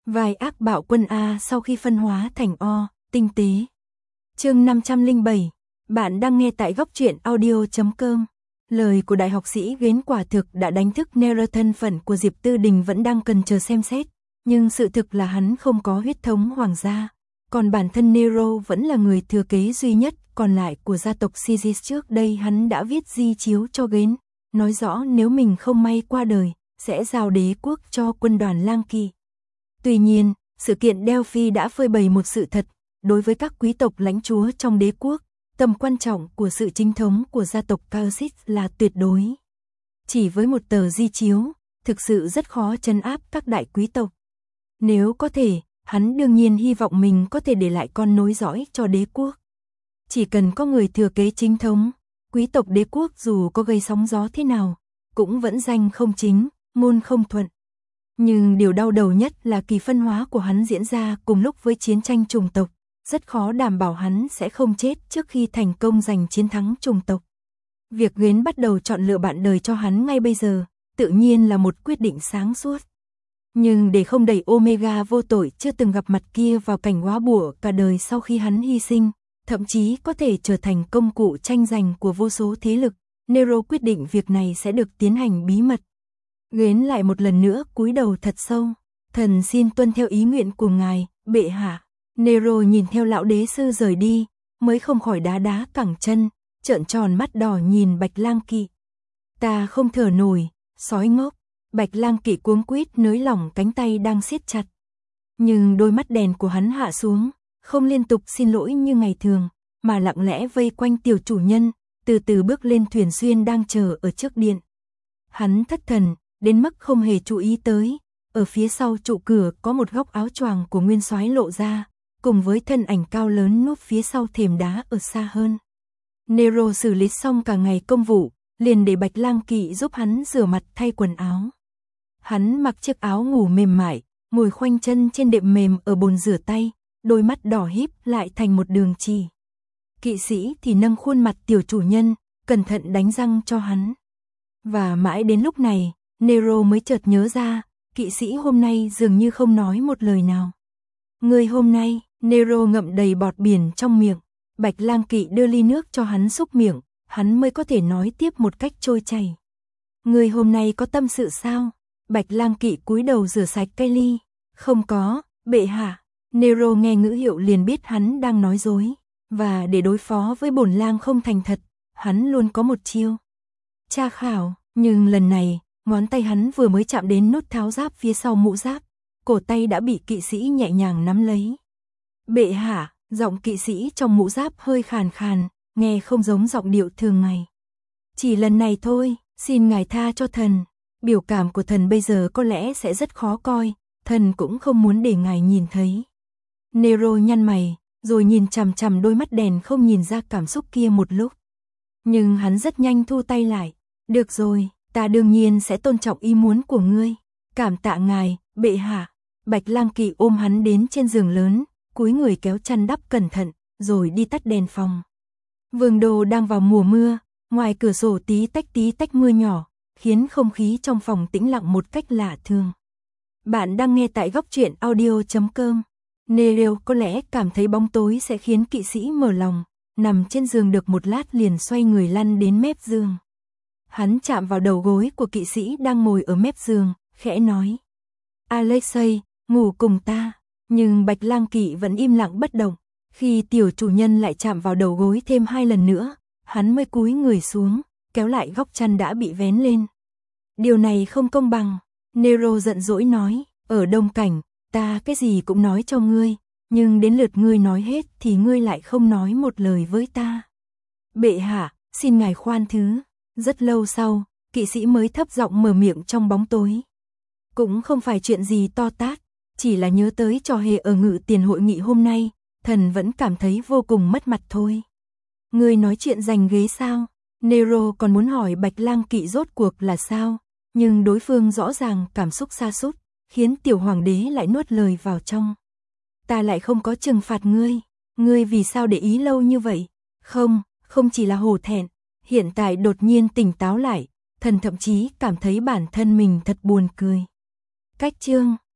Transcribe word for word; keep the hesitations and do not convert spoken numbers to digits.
Vài ác bạo quân A sau khi phân hóa thành O, tinh tế. Chương năm trăm lẻ bảy, bạn đang nghe tại góc truyện audio chấm com. Lời của đại học sĩ Gến quả thực đã đánh thức Nero. Thân phận của Diệp Tư Đình vẫn đang cần chờ xem xét, nhưng sự thực là hắn không có huyết thống hoàng gia, còn bản thân Nero vẫn là người thừa kế duy nhất còn lại của gia tộc Sigis. Trước đây hắn đã viết di chiếu cho Gến, nói rõ nếu mình không may qua đời, sẽ giao đế quốc cho quân đoàn Lang Kỳ. Tuy nhiên, sự kiện Delphi đã phơi bày một sự thật, đối với các quý tộc lãnh chúa trong đế quốc, tầm quan trọng của sự chính thống của gia tộc Caersis là tuyệt đối. Chỉ với một tờ di chiếu, thực sự rất khó trấn áp các đại quý tộc. Nếu có thể, hắn đương nhiên hy vọng mình có thể để lại con nối dõi cho đế quốc. Chỉ cần có người thừa kế chính thống, quý tộc đế quốc dù có gây sóng gió thế nào, cũng vẫn danh không chính, ngôn không thuận. Nhưng điều đau đầu nhất là kỳ phân hóa của hắn diễn ra cùng lúc với chiến tranh chủng tộc, rất khó đảm bảo hắn sẽ không chết trước khi thành công giành chiến thắng chủng tộc. Việc Gến bắt đầu chọn lựa bạn đời cho hắn ngay bây giờ, tự nhiên là một quyết định sáng suốt. Nhưng để không đẩy Omega vô tội chưa từng gặp mặt kia vào cảnh góa bủa cả đời sau khi hắn hy sinh, thậm chí có thể trở thành công cụ tranh giành của vô số thế lực, Nero quyết định việc này sẽ được tiến hành bí mật. Gến lại một lần nữa cúi đầu thật sâu, thần xin tuân theo ý nguyện của ngài, bệ hạ. Nero nhìn theo lão đế sư rời đi, mới không khỏi đá đá cẳng chân, trợn tròn mắt đỏ nhìn Bạch Lang Kỵ. Ta không thở nổi, sói ngốc. Bạch Lang Kỵ cuống quýt nới lỏng cánh tay đang siết chặt. Nhưng đôi mắt đèn của hắn hạ xuống, không liên tục xin lỗi như ngày thường, mà lặng lẽ vây quanh tiểu chủ nhân, từ từ bước lên thuyền xuyên đang chờ ở trước điện. Hắn thất thần, đến mức không hề chú ý tới, ở phía sau trụ cửa có một góc áo choàng của nguyên soái lộ ra, cùng với thân ảnh cao lớn núp phía sau thềm đá ở xa hơn. Nero xử lý xong cả ngày công vụ, liền để Bạch Lang Kỵ giúp hắn rửa mặt thay quần áo. Hắn mặc chiếc áo ngủ mềm mại, ngồi khoanh chân trên đệm mềm ở bồn rửa tay, đôi mắt đỏ híp lại thành một đường chỉ. Kỵ sĩ thì nâng khuôn mặt tiểu chủ nhân, cẩn thận đánh răng cho hắn. Và mãi đến lúc này, Nero mới chợt nhớ ra, kỵ sĩ hôm nay dường như không nói một lời nào. Người hôm nay, Nero ngậm đầy bọt biển trong miệng, Bạch Lang Kỵ đưa ly nước cho hắn xúc miệng, hắn mới có thể nói tiếp một cách trôi chảy. Người hôm nay có tâm sự sao? Bạch Lang Kỵ cúi đầu rửa sạch cây ly. Không có, bệ hạ. Nero nghe ngữ hiệu liền biết hắn đang nói dối. Và để đối phó với bổn lang không thành thật, hắn luôn có một chiêu. Tra khảo, nhưng lần này, ngón tay hắn vừa mới chạm đến nút tháo giáp phía sau mũ giáp, cổ tay đã bị kỵ sĩ nhẹ nhàng nắm lấy. Bệ hạ, giọng kỵ sĩ trong mũ giáp hơi khàn khàn, nghe không giống giọng điệu thường ngày. Chỉ lần này thôi, xin ngài tha cho thần. Biểu cảm của thần bây giờ có lẽ sẽ rất khó coi, thần cũng không muốn để ngài nhìn thấy. Nero nhăn mày, rồi nhìn chằm chằm đôi mắt đèn không nhìn ra cảm xúc kia một lúc. Nhưng hắn rất nhanh thu tay lại. Được rồi, ta đương nhiên sẽ tôn trọng ý muốn của ngươi. Cảm tạ ngài, bệ hạ. Bạch Lang Kỵ ôm hắn đến trên giường lớn, cúi người kéo chăn đắp cẩn thận, rồi đi tắt đèn phòng. Vương đô đang vào mùa mưa, ngoài cửa sổ tí tách tí tách mưa nhỏ, khiến không khí trong phòng tĩnh lặng một cách lạ thường. Bạn đang nghe tại góc truyện audio chấm com. Nero có lẽ cảm thấy bóng tối sẽ khiến kỵ sĩ mở lòng, nằm trên giường được một lát liền xoay người lăn đến mép giường. Hắn chạm vào đầu gối của kỵ sĩ đang ngồi ở mép giường, khẽ nói. Alexei, ngủ cùng ta. Nhưng Bạch Lang Kỵ vẫn im lặng bất động. Khi tiểu chủ nhân lại chạm vào đầu gối thêm hai lần nữa, hắn mới cúi người xuống, kéo lại góc chăn đã bị vén lên. Điều này không công bằng. Nero giận dỗi nói, ở Đông Cảnh, ta cái gì cũng nói cho ngươi, nhưng đến lượt ngươi nói hết thì ngươi lại không nói một lời với ta. Bệ hạ, xin ngài khoan thứ. Rất lâu sau, kỵ sĩ mới thấp giọng mở miệng trong bóng tối. Cũng không phải chuyện gì to tát, chỉ là nhớ tới trò hề ở ngự tiền hội nghị hôm nay, thần vẫn cảm thấy vô cùng mất mặt thôi. Ngươi nói chuyện giành ghế sao? Nero còn muốn hỏi Bạch Lang Kỵ rốt cuộc là sao, nhưng đối phương rõ ràng cảm xúc sa sút, khiến tiểu hoàng đế lại nuốt lời vào trong. Ta lại không có trừng phạt ngươi, ngươi vì sao để ý lâu như vậy? Không, không chỉ là hổ thẹn, hiện tại đột nhiên tỉnh táo lại, thần thậm chí cảm thấy bản thân mình thật buồn cười. Cách chương